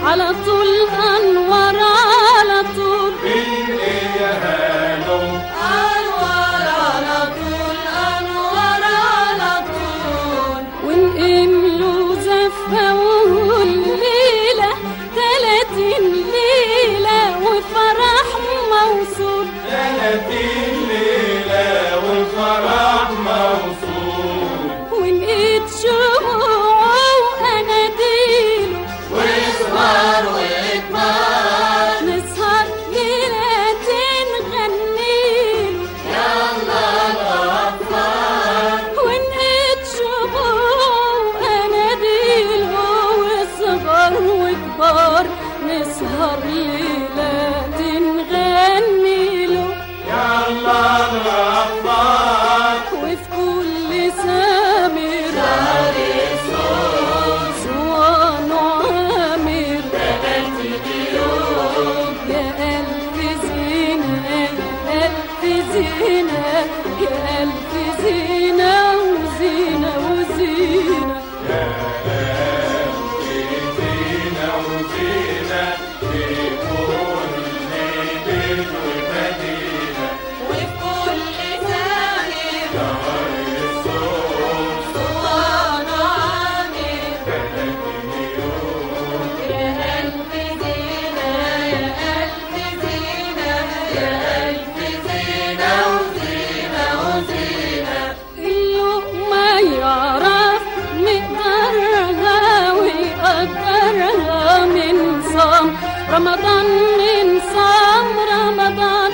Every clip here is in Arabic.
على طول أنوار على طول بالإيه هالو أنوار على طول أنوار على طول ونقملوا زفة والليلة 30 ليلة وفرح موصول 30 ليلة والفرح موصول ونقيت شموع وأناديله واسهر واكبر نسهر ليلة نغنيله يلا الأطفال ونقيت شموع وأناديله وصغر وكبار نسهر ليلة نغنيله يلا الأطفال وفي كل سامر صوان وعامر يا ألف زينة يا ألف زينة يا ألف زينة وزينة وزينة زينة وزينة في كل بيت ومدينة وفي كل سامر شهر الصوم صوان وعامر 30 يوم يا ألف زينة يا ألف زينة يا ألف زينة وزينة وزينة اللقمة يعرف مقدارها ويقدرها من صام رمضان من صام رمضان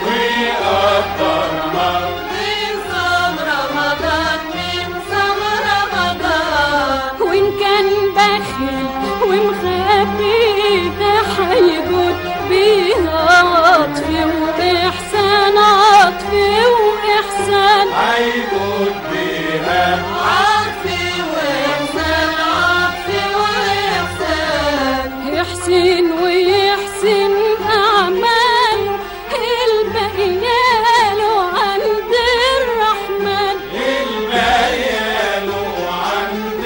ويقدرها من صام رمضان من صام رمضان وإن كان بخيل ومخبيها حيجود بيها عطفي وإحسان عطفي وإحسان هيجود بيها عطفي وإحسان عطفي وإحسان يحسن ويحسن أعماله الباقية له عند الرحمن البيان عند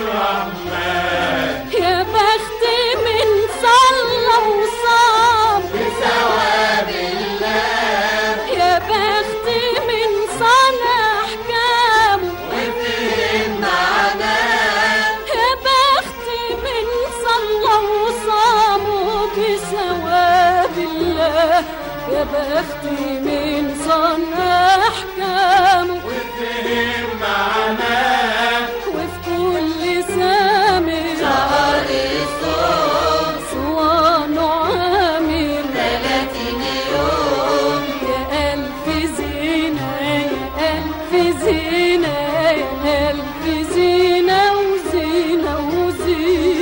الرحمن يا بخت من صلى وصام بثواب الله يا بخت من صنع أحكامه وفهم معناه يا بخت من صلى وصاموا بثواب الله يا بخت من صنع أحكامه وفهم معناه وفي كل سامر شهر الصوم صوان وعامر 30 يوم يا ألف زينة يا ألف زينة يا ألف زينة وزينة وزينة